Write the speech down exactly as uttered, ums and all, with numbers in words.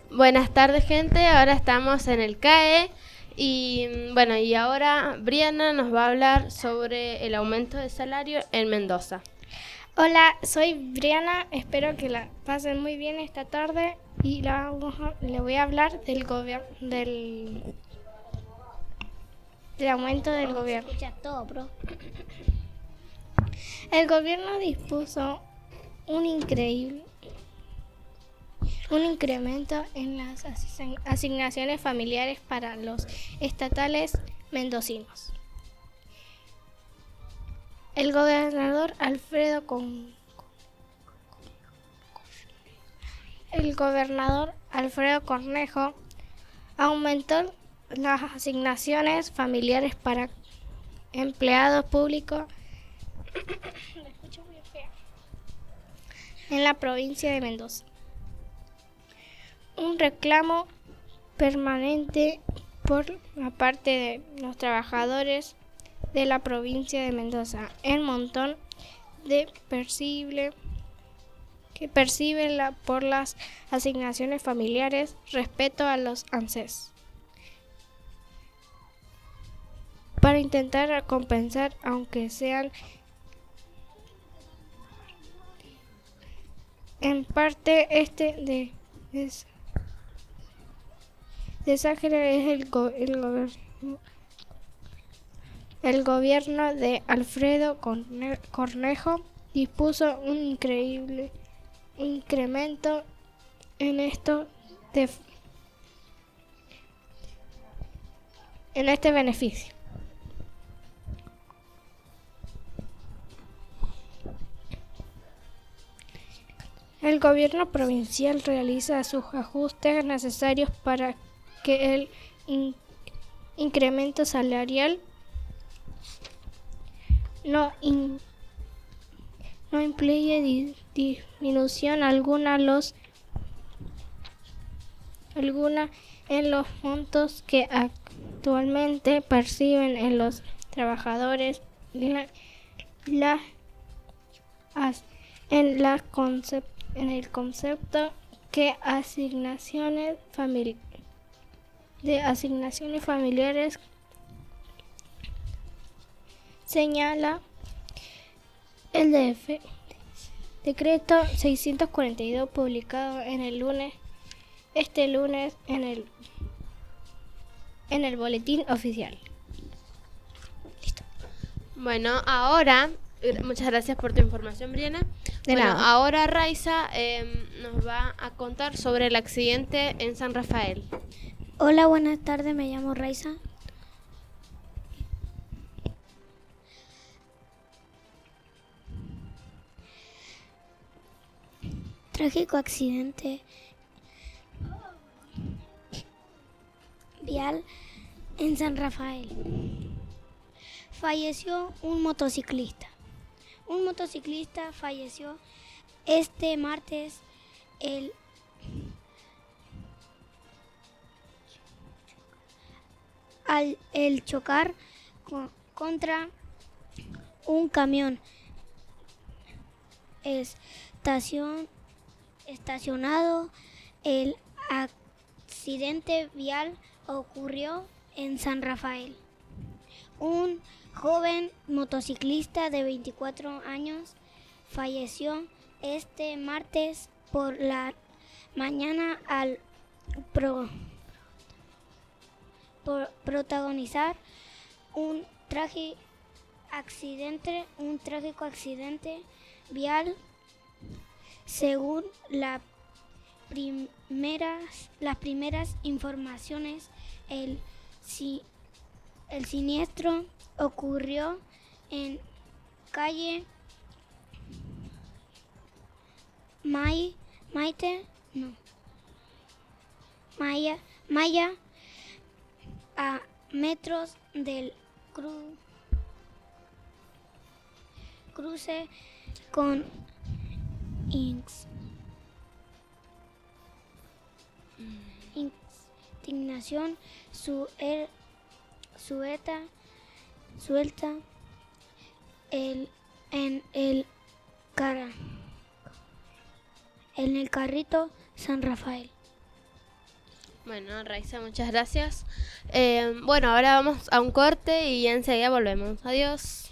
Buenas tardes, gente. Ahora estamos en el C A E y mm, bueno, y ahora Briana nos va a hablar sobre el aumento de salario en Mendoza. Hola, soy Briana, espero que la pasen muy bien esta tarde y la, le voy a hablar del gobierno del, del aumento del gobierno. Escucha todo, bro. El gobierno dispuso un increíble un incremento en las asignaciones familiares para los estatales mendocinos. El gobernador Alfredo Con El gobernador Alfredo Cornejo aumentó las asignaciones familiares para empleados públicos en la provincia de Mendoza. Un reclamo permanente por la parte de los trabajadores de la provincia de Mendoza, el montón de percible que perciben la, por las asignaciones familiares respecto a los ANSES, para intentar compensar, aunque sean en parte este de, de desagre es el, go, el, gobierno, el gobierno de Alfredo Cornejo dispuso un increíble incremento en esto de, en este beneficio. El gobierno provincial realiza sus ajustes necesarios para que el in- incremento salarial no, in- no implique di- disminución alguna, los, alguna en los montos que actualmente perciben en los trabajadores la, la, as, en la concepción en el concepto que asignaciones famili- de asignaciones familiares señala el D F, decreto seiscientos cuarenta y dos publicado en el lunes este lunes en el en el boletín oficial. Listo. Bueno, ahora muchas gracias por tu información, Briana. De bueno, nada. ahora Raiza eh, nos va a contar sobre el accidente en San Rafael. Hola, buenas tardes, me llamo Raiza. Trágico accidente vial en San Rafael. Falleció un motociclista. Un motociclista falleció este martes el al el chocar con, contra un camión estación, estacionado. El accidente vial ocurrió en San Rafael. Un joven motociclista de veinticuatro años falleció este martes por la mañana al pro, por protagonizar un trágico accidente, un trágico accidente vial. Según la primeras, las primeras informaciones, el si, El siniestro ocurrió en calle May, Maite, no, Maya, Maya, a metros del cru, cruce con Inx, Indignación, su er, suelta, suelta el, en el cara, en el carrito San Rafael. Bueno, Raiza, muchas gracias. Eh, bueno, ahora vamos a un corte y enseguida volvemos. Adiós.